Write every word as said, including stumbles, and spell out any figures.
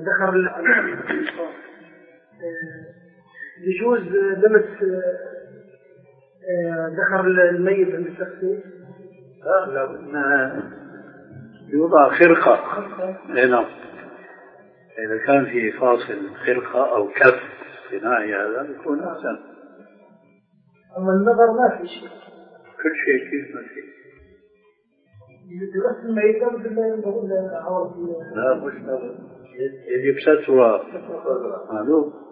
ذكر يجوز لمس ذكر الميت عند التغسيل؟ لا لا، يوضع خرقة هنا، إذا كان في فاصل خرقة أو كف صناعي هذا يكون أحسن. أما النظر ما في شيء، كل شيء كيف ما في. يغسل الميت ولا عورة؟ لا مش نظر، يجب سترة.